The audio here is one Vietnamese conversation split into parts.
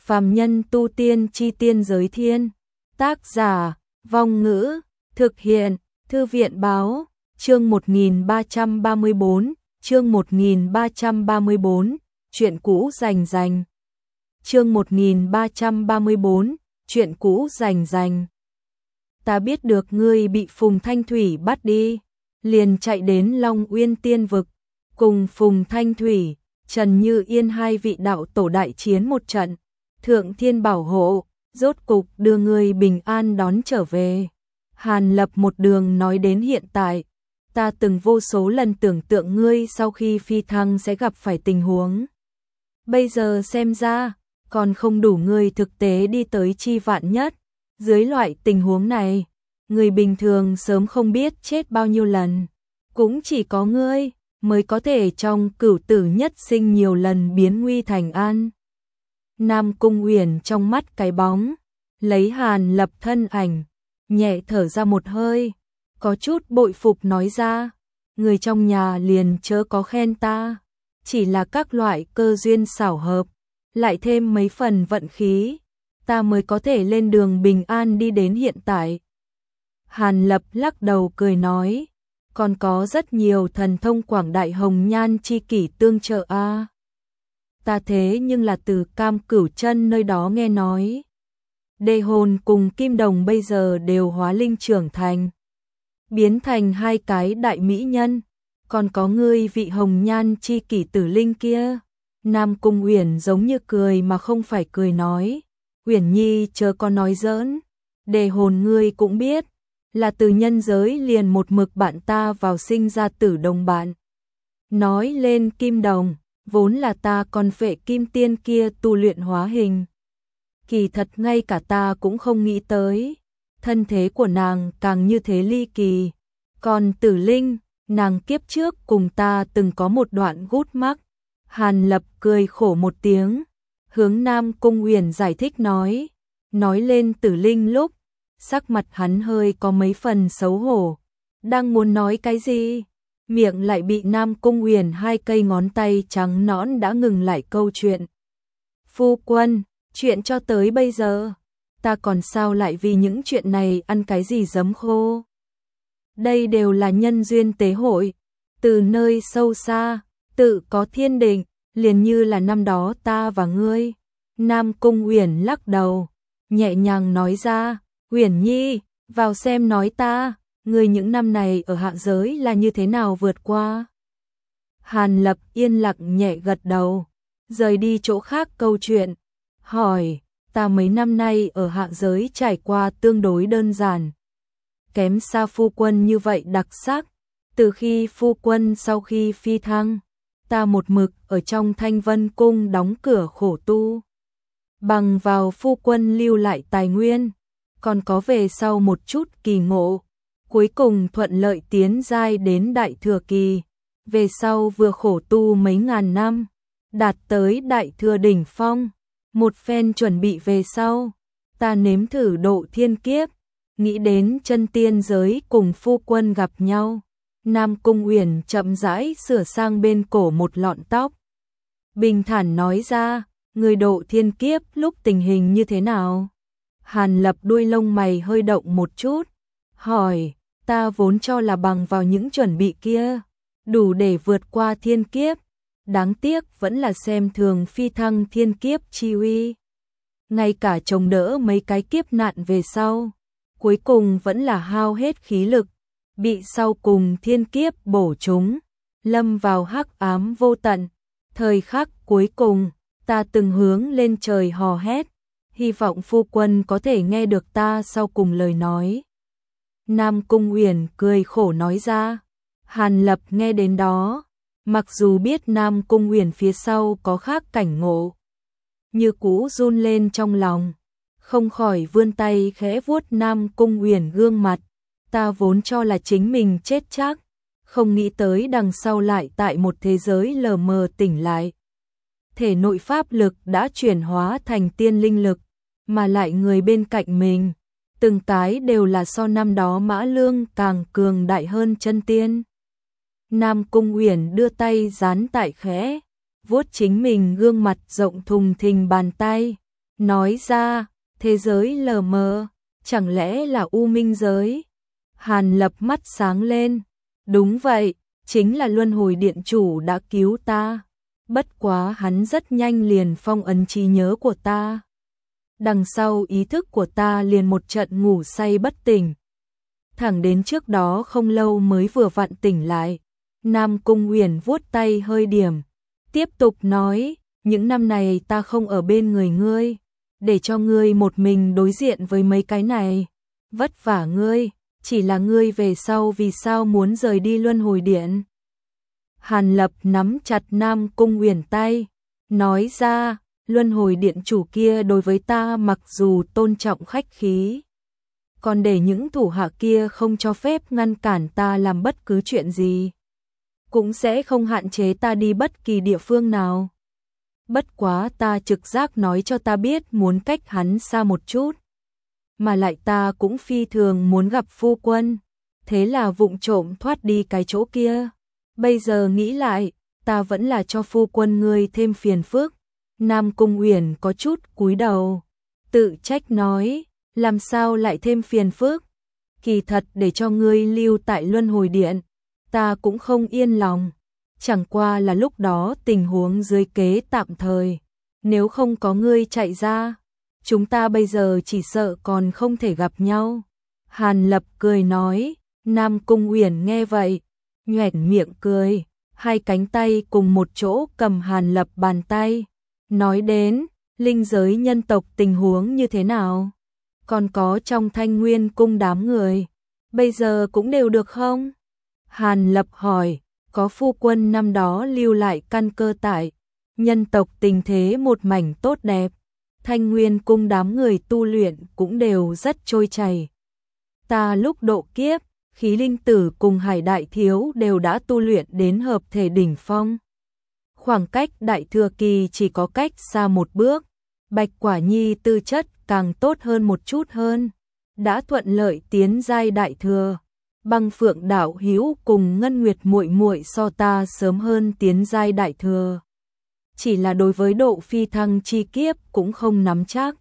Phàm nhân tu tiên chi tiên giới thiên. Tác giả, Vong Ngữ, thực hiện, Thư viện báo, chương 1334, chương 1334, chuyện cũ rành rành. Chương 1334, chuyện cũ rành rành. Ta biết được ngươi bị Phùng Thanh Thủy bắt đi, liền chạy đến Long Uyên Tiên Vực, cùng Phùng Thanh Thủy, Trần Như Yên hai vị đạo tổ đại chiến một trận, thượng thiên bảo hộ, rốt cục đưa ngươi bình an đón trở về. Hàn Lập một đường nói đến hiện tại, ta từng vô số lần tưởng tượng ngươi sau khi phi thăng sẽ gặp phải tình huống. Bây giờ xem ra, còn không đủ ngươi thực tế đi tới chi vạn nhất. Dưới loại tình huống này, người bình thường sớm không biết chết bao nhiêu lần. Cũng chỉ có ngươi mới có thể trong cửu tử nhất sinh nhiều lần biến nguy thành an. Nam Cung Uyển trong mắt cái bóng, lấy Hàn Lập thân ảnh, nhẹ thở ra một hơi, có chút bội phục nói ra, người trong nhà liền chớ có khen ta, chỉ là các loại cơ duyên xảo hợp, lại thêm mấy phần vận khí, ta mới có thể lên đường bình an đi đến hiện tại. Hàn Lập lắc đầu cười nói, còn có rất nhiều thần thông quảng đại hồng nhan chi kỷ tương trợ a. Ta thế nhưng là từ Cam Cửu Chân nơi đó nghe nói. Đề Hồn cùng Kim Đồng bây giờ đều hóa linh trưởng thành, biến thành hai cái đại mỹ nhân, còn có ngươi vị hồng nhan chi kỷ Tử Linh kia. Nam Cung Uyển giống như cười mà không phải cười nói, Uyển Nhi chớ có nói giỡn, Đề Hồn ngươi cũng biết, là từ nhân giới liền một mực bạn ta vào sinh ra tử đồng bạn. Nói lên Kim Đồng, vốn là ta còn phệ kim tiên kia tu luyện hóa hình. Kỳ thật ngay cả ta cũng không nghĩ tới, thân thế của nàng càng như thế ly kỳ. Còn Tử Linh, nàng kiếp trước cùng ta từng có một đoạn gút mắc. Hàn Lập cười khổ một tiếng, hướng Nam Cung Uyển giải thích nói lên Tử Linh lúc, sắc mặt hắn hơi có mấy phần xấu hổ, đang muốn nói cái gì, miệng lại bị Nam Cung Uyển hai cây ngón tay trắng nõn đã ngừng lại câu chuyện. Phu quân, chuyện cho tới bây giờ, ta còn sao lại vì những chuyện này ăn cái gì giấm khô. Đây đều là nhân duyên tế hội, từ nơi sâu xa, tự có thiên định, liền như là năm đó ta và ngươi. Nam Cung Uyển lắc đầu, nhẹ nhàng nói ra, Uyển Nhi, vào xem nói ta, ngươi những năm này ở hạ giới là như thế nào vượt qua. Hàn Lập yên lặng nhẹ gật đầu, rời đi chỗ khác câu chuyện, hỏi, ta mấy năm nay ở hạ giới trải qua tương đối đơn giản. Kém xa phu quân như vậy đặc sắc, từ khi phu quân sau khi phi thăng, ta một mực ở trong Thanh Vân Cung đóng cửa khổ tu. Bằng vào phu quân lưu lại tài nguyên, còn có về sau một chút kỳ ngộ, cuối cùng thuận lợi tiến giai đến đại thừa kỳ, về sau vừa khổ tu mấy ngàn năm, đạt tới đại thừa đỉnh phong, một phen chuẩn bị về sau, ta nếm thử độ thiên kiếp, nghĩ đến chân tiên giới cùng phu quân gặp nhau. Nam Cung Uyển chậm rãi sửa sang bên cổ một lọn tóc, bình thản nói ra, người độ thiên kiếp lúc tình hình như thế nào? Hàn Lập đuôi lông mày hơi động một chút, hỏi, ta vốn cho là bằng vào những chuẩn bị kia, đủ để vượt qua thiên kiếp, đáng tiếc vẫn là xem thường phi thăng thiên kiếp chi uy. Ngay cả chống đỡ mấy cái kiếp nạn về sau, cuối cùng vẫn là hao hết khí lực, bị sau cùng thiên kiếp bổ trúng, lâm vào hắc ám vô tận. Thời khắc cuối cùng, ta từng hướng lên trời hò hét, hy vọng phu quân có thể nghe được ta sau cùng lời nói. Nam Cung Uyển cười khổ nói ra. Hàn Lập nghe đến đó, mặc dù biết Nam Cung Uyển phía sau có khác cảnh ngộ, như cũ run lên trong lòng, không khỏi vươn tay khẽ vuốt Nam Cung Uyển gương mặt. Ta vốn cho là chính mình chết chắc, không nghĩ tới đằng sau lại tại một thế giới lờ mờ tỉnh lại. Thể nội pháp lực đã chuyển hóa thành tiên linh lực, mà lại người bên cạnh mình, từng cái đều là so năm đó Mã Lương càng cường đại hơn chân tiên. Nam Cung Uyển đưa tay dán tại khẽ, vuốt chính mình gương mặt rộng thùng thình bàn tay, nói ra, thế giới lờ mờ, chẳng lẽ là U Minh giới? Hàn Lập mắt sáng lên, đúng vậy, chính là Luân Hồi Điện chủ đã cứu ta. Bất quá hắn rất nhanh liền phong ấn trí nhớ của ta. Đằng sau ý thức của ta liền một trận ngủ say bất tỉnh. Thẳng đến trước đó không lâu mới vừa vặn tỉnh lại. Nam Cung Uyển vuốt tay hơi điểm, tiếp tục nói, những năm này ta không ở bên người ngươi, để cho ngươi một mình đối diện với mấy cái này. Vất vả ngươi, chỉ là ngươi về sau vì sao muốn rời đi Luân Hồi Điện? Hàn Lập nắm chặt Nam Cung Uyển tay, nói ra, Luân Hồi Điện chủ kia đối với ta mặc dù tôn trọng khách khí, còn để những thủ hạ kia không cho phép ngăn cản ta làm bất cứ chuyện gì, cũng sẽ không hạn chế ta đi bất kỳ địa phương nào. Bất quá ta trực giác nói cho ta biết muốn cách hắn xa một chút, mà lại ta cũng phi thường muốn gặp phu quân, thế là vụng trộm thoát đi cái chỗ kia. Bây giờ nghĩ lại, ta vẫn là cho phu quân ngươi thêm phiền phức. Nam Cung Uyển có chút cúi đầu, tự trách nói, làm sao lại thêm phiền phức? Kỳ thật để cho ngươi lưu tại Luân Hồi Điện, ta cũng không yên lòng. Chẳng qua là lúc đó tình huống dưới kế tạm thời, nếu không có ngươi chạy ra, chúng ta bây giờ chỉ sợ còn không thể gặp nhau. Hàn Lập cười nói, Nam Cung Uyển nghe vậy, nhoẻn miệng cười, hai cánh tay cùng một chỗ cầm Hàn Lập bàn tay, nói đến, linh giới nhân tộc tình huống như thế nào? Còn có trong Thanh Nguyên cung đám người, bây giờ cũng đều được không? Hàn Lập hỏi, có phu quân năm đó lưu lại căn cơ tại, nhân tộc tình thế một mảnh tốt đẹp, Thanh Nguyên cung đám người tu luyện cũng đều rất trôi chảy. Ta lúc độ kiếp, Khí Linh Tử cùng Hải Đại Thiếu đều đã tu luyện đến hợp thể đỉnh phong. Khoảng cách Đại Thừa Kỳ chỉ có cách xa một bước, Bạch Quả Nhi tư chất càng tốt hơn một chút hơn, đã thuận lợi tiến giai Đại Thừa. Băng Phượng Đạo Hữu cùng Ngân Nguyệt muội muội so ta sớm hơn tiến giai Đại Thừa. Chỉ là đối với độ phi thăng chi kiếp cũng không nắm chắc,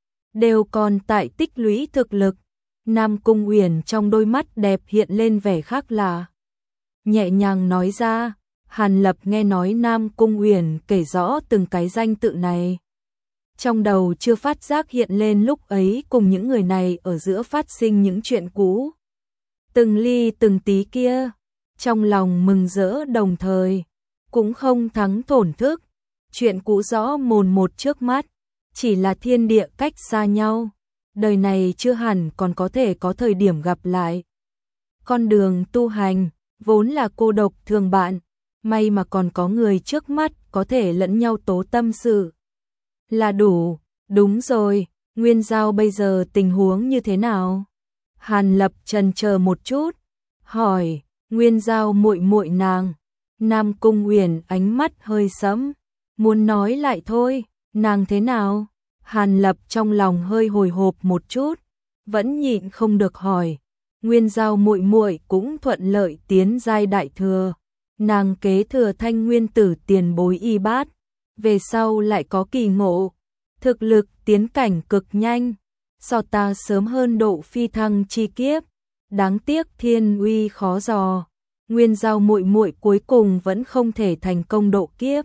đều còn tại tích lũy thực lực. Nam Cung Uyển trong đôi mắt đẹp hiện lên vẻ khác lạ, nhẹ nhàng nói ra. Hàn Lập nghe nói Nam Cung Uyển kể rõ từng cái danh tự này, trong đầu chưa phát giác hiện lên lúc ấy cùng những người này ở giữa phát sinh những chuyện cũ, từng ly từng tí kia, trong lòng mừng rỡ đồng thời cũng không thắng thổn thức. Chuyện cũ rõ mồn một trước mắt, chỉ là thiên địa cách xa nhau, đời này chưa hẳn còn có thể có thời điểm gặp lại. Con đường tu hành vốn là cô độc thường bạn, may mà còn có người trước mắt có thể lẫn nhau tố tâm sự là đủ. Đúng rồi, Nguyên Giao bây giờ tình huống như thế nào? Hàn Lập chần chờ một chút, hỏi, Nguyên Giao muội muội nàng. Nam Cung Uyển ánh mắt hơi sẫm, muốn nói lại thôi, nàng thế nào? Hàn Lập trong lòng hơi hồi hộp một chút, vẫn nhịn không được hỏi. Nguyên Giao muội muội cũng thuận lợi tiến giai Đại Thừa, nàng kế thừa Thanh Nguyên Tử tiền bối y bát, về sau lại có kỳ ngộ, thực lực tiến cảnh cực nhanh, so ta sớm hơn độ phi thăng chi kiếp, đáng tiếc thiên uy khó dò, Nguyên Giao muội muội cuối cùng vẫn không thể thành công độ kiếp.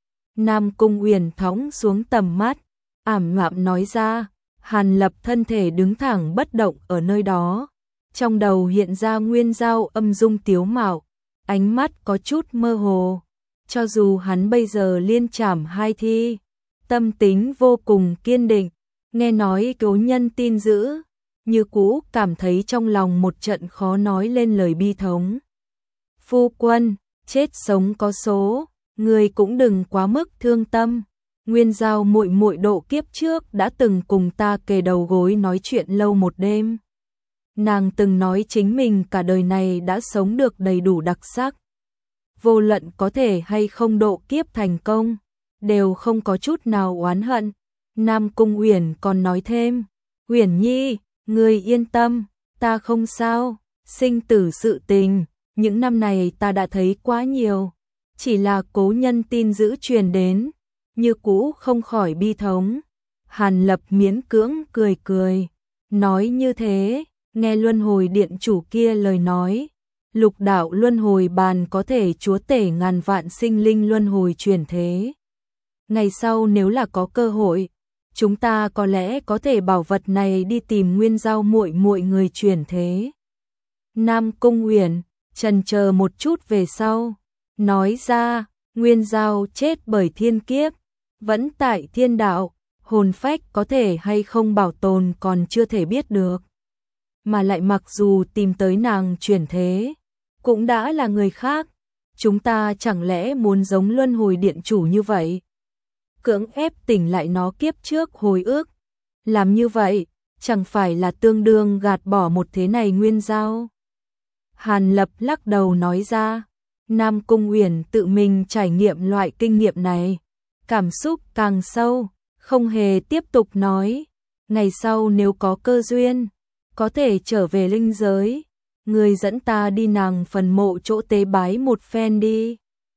Nam Cung Uyển thõng xuống tầm mắt, ảm đạm nói ra. Hàn Lập thân thể đứng thẳng bất động ở nơi đó, trong đầu hiện ra Nguyên Giao âm dung tiếu mạo, ánh mắt có chút mơ hồ. Cho dù hắn bây giờ liên trảm hai thi, tâm tính vô cùng kiên định, nghe nói cố nhân tin dữ, như cũ cảm thấy trong lòng một trận khó nói lên lời bi thống. Phu quân, chết sống có số, người cũng đừng quá mức thương tâm. Nguyên Giao muội muội độ kiếp trước đã từng cùng ta kề đầu gối nói chuyện lâu một đêm. Nàng từng nói chính mình cả đời này đã sống được đầy đủ đặc sắc. Vô luận có thể hay không độ kiếp thành công, đều không có chút nào oán hận. Nam Cung Uyển còn nói thêm, Uyển Nhi, ngươi yên tâm, ta không sao, sinh tử sự tình, những năm này ta đã thấy quá nhiều, chỉ là cố nhân tin dữ truyền đến, như cũ không khỏi bi thống. Hàn Lập miễn cưỡng cười cười, nói như thế, nghe luân hồi điện chủ kia lời nói, lục đạo luân hồi bàn có thể chúa tể ngàn vạn sinh linh luân hồi chuyển thế. Ngày sau nếu là có cơ hội, chúng ta có lẽ có thể bảo vật này đi tìm Nguyên Giao muội muội người chuyển thế. Nam Cung Uyển chần chờ một chút về sau, nói ra, Nguyên Giao chết bởi thiên kiếp, vẫn tại thiên đạo, hồn phách có thể hay không bảo tồn còn chưa thể biết được. Mà lại mặc dù tìm tới nàng chuyển thế, cũng đã là người khác, chúng ta chẳng lẽ muốn giống luân hồi điện chủ như vậy? Cưỡng ép tỉnh lại nó kiếp trước hồi ức, làm như vậy, chẳng phải là tương đương gạt bỏ một thế này Nguyên Giao? Hàn Lập lắc đầu nói ra, Nam Cung Uyển tự mình trải nghiệm loại kinh nghiệm này, cảm xúc càng sâu, không hề tiếp tục nói, ngày sau nếu có cơ duyên, có thể trở về linh giới, người dẫn ta đi nàng phần mộ chỗ tế bái một phen đi.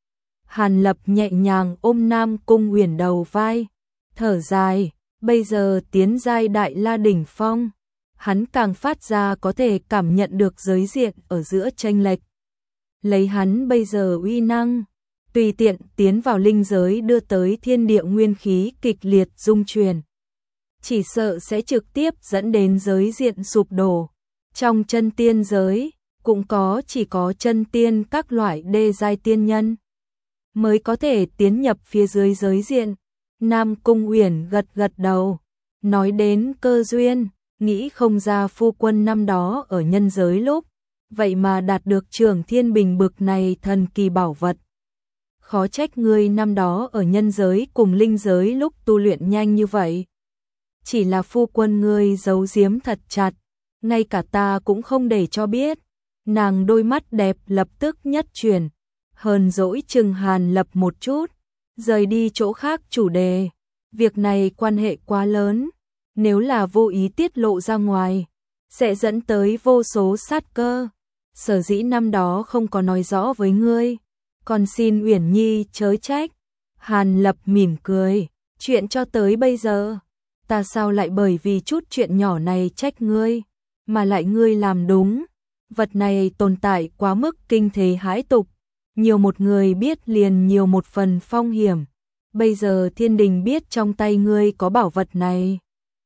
Hàn Lập nhẹ nhàng ôm Nam Cung Uyển đầu vai, thở dài, bây giờ tiến giai đại la đỉnh phong, hắn càng phát ra có thể cảm nhận được giới diện ở giữa chênh lệch. Lấy hắn bây giờ uy năng, tùy tiện tiến vào linh giới đưa tới thiên địa nguyên khí kịch liệt rung chuyển, chỉ sợ sẽ trực tiếp dẫn đến giới diện sụp đổ. Trong chân tiên giới, cũng chỉ có chân tiên các loại đê giai tiên nhân mới có thể tiến nhập phía dưới giới diện. Nam Cung Uyển gật gật đầu, nói đến cơ duyên, nghĩ không ra phu quân năm đó ở nhân giới lúc, vậy mà đạt được Trường Thiên Bình bực này thần kỳ bảo vật. Khó trách ngươi năm đó ở nhân giới cùng linh giới lúc tu luyện nhanh như vậy. Chỉ là phu quân ngươi giấu giếm thật chặt, ngay cả ta cũng không để cho biết. Nàng đôi mắt đẹp lập tức nhất chuyển, hờn dỗi chừng Hàn Lập một chút, rời đi chỗ khác chủ đề. Việc này quan hệ quá lớn, nếu là vô ý tiết lộ ra ngoài, sẽ dẫn tới vô số sát cơ. Sở dĩ năm đó không có nói rõ với ngươi, còn xin Uyển Nhi chớ trách. Hàn Lập mỉm cười, chuyện cho tới bây giờ, ta sao lại bởi vì chút chuyện nhỏ này trách ngươi, mà lại ngươi làm đúng. Vật này tồn tại quá mức kinh thế hãi tục, nhiều một người biết liền nhiều một phần phong hiểm. Bây giờ thiên đình biết trong tay ngươi có bảo vật này,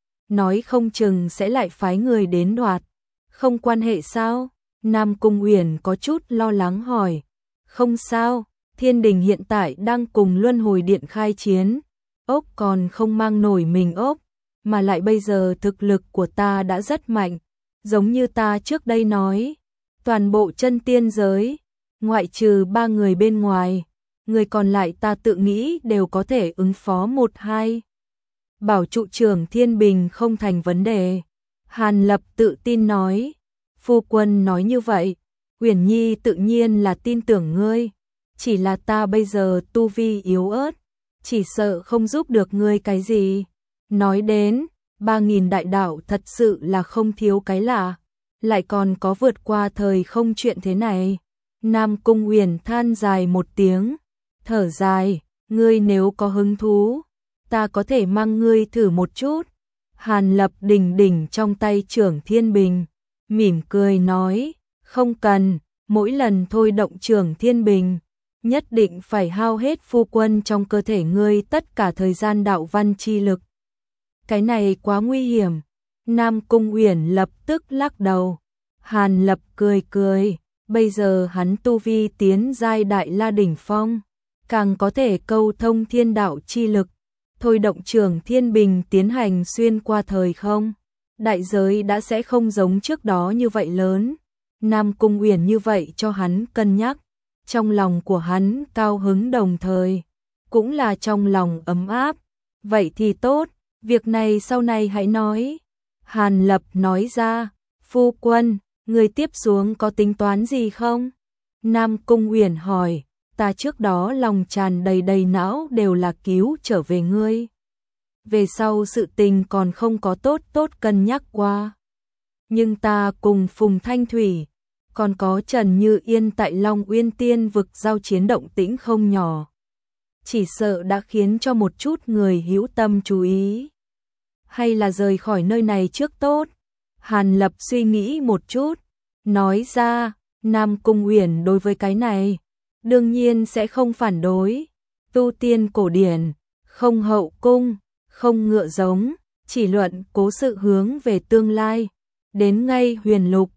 nói không chừng sẽ lại phái người đến đoạt. Không quan hệ sao? Nam Cung Uyển có chút lo lắng hỏi. Không sao, thiên đình hiện tại đang cùng luân hồi điện khai chiến, ốc còn không mang nổi mình ốc, mà lại bây giờ thực lực của ta đã rất mạnh, giống như ta trước đây nói, toàn bộ chân tiên giới, ngoại trừ 3 người bên ngoài, người còn lại ta tự nghĩ đều có thể ứng phó 1-2. Bảo trụ Trường Thiên Bình không thành vấn đề. Hàn Lập tự tin nói, phu quân nói như vậy, Uyển Nhi tự nhiên là tin tưởng ngươi, chỉ là ta bây giờ tu vi yếu ớt, chỉ sợ không giúp được ngươi cái gì. Nói đến, 3.000 đại đạo thật sự là không thiếu cái lạ, lại còn có vượt qua thời không chuyện thế này. Nam Cung Uyển than dài một tiếng, thở dài, ngươi nếu có hứng thú, ta có thể mang ngươi thử một chút. Hàn Lập đỉnh đỉnh trong tay Trường Thiên Bình, mỉm cười nói, không cần, mỗi lần thôi động Trường Thiên Bình, nhất định phải hao hết phu quân trong cơ thể ngươi tất cả thời gian đạo văn chi lực. Cái này quá nguy hiểm. Nam Cung Uyển lập tức lắc đầu. Hàn Lập cười cười, bây giờ hắn tu vi tiến giai đại la đỉnh phong, càng có thể câu thông thiên đạo chi lực, thôi động Trường Thiên Bình tiến hành xuyên qua thời không. Đại giới đã sẽ không giống trước đó như vậy lớn. Nam Cung Uyển như vậy cho hắn cân nhắc, trong lòng của hắn cao hứng đồng thời, cũng là trong lòng ấm áp. Vậy thì tốt, việc này sau này hãy nói. Hàn Lập nói ra, phu quân, người tiếp xuống có tính toán gì không? Nam Cung Uyển hỏi, ta trước đó lòng tràn đầy não đều là cứu trở về ngươi. Về sau sự tình còn không có tốt cân nhắc qua. Nhưng ta cùng Phùng Thanh Thủy, còn có Trần Như Yên tại Long Uyên Tiên vực giao chiến động tĩnh không nhỏ. Chỉ sợ đã khiến cho một chút người hữu tâm chú ý. hay là rời khỏi nơi này trước tốt? Hàn Lập suy nghĩ một chút, nói ra, Nam Cung Uyển đối với cái này, đương nhiên sẽ không phản đối. Tu tiên cổ điển, không hậu cung, không ngựa giống, chỉ luận cố sự hướng về tương lai. Đến ngay Huyền Lục,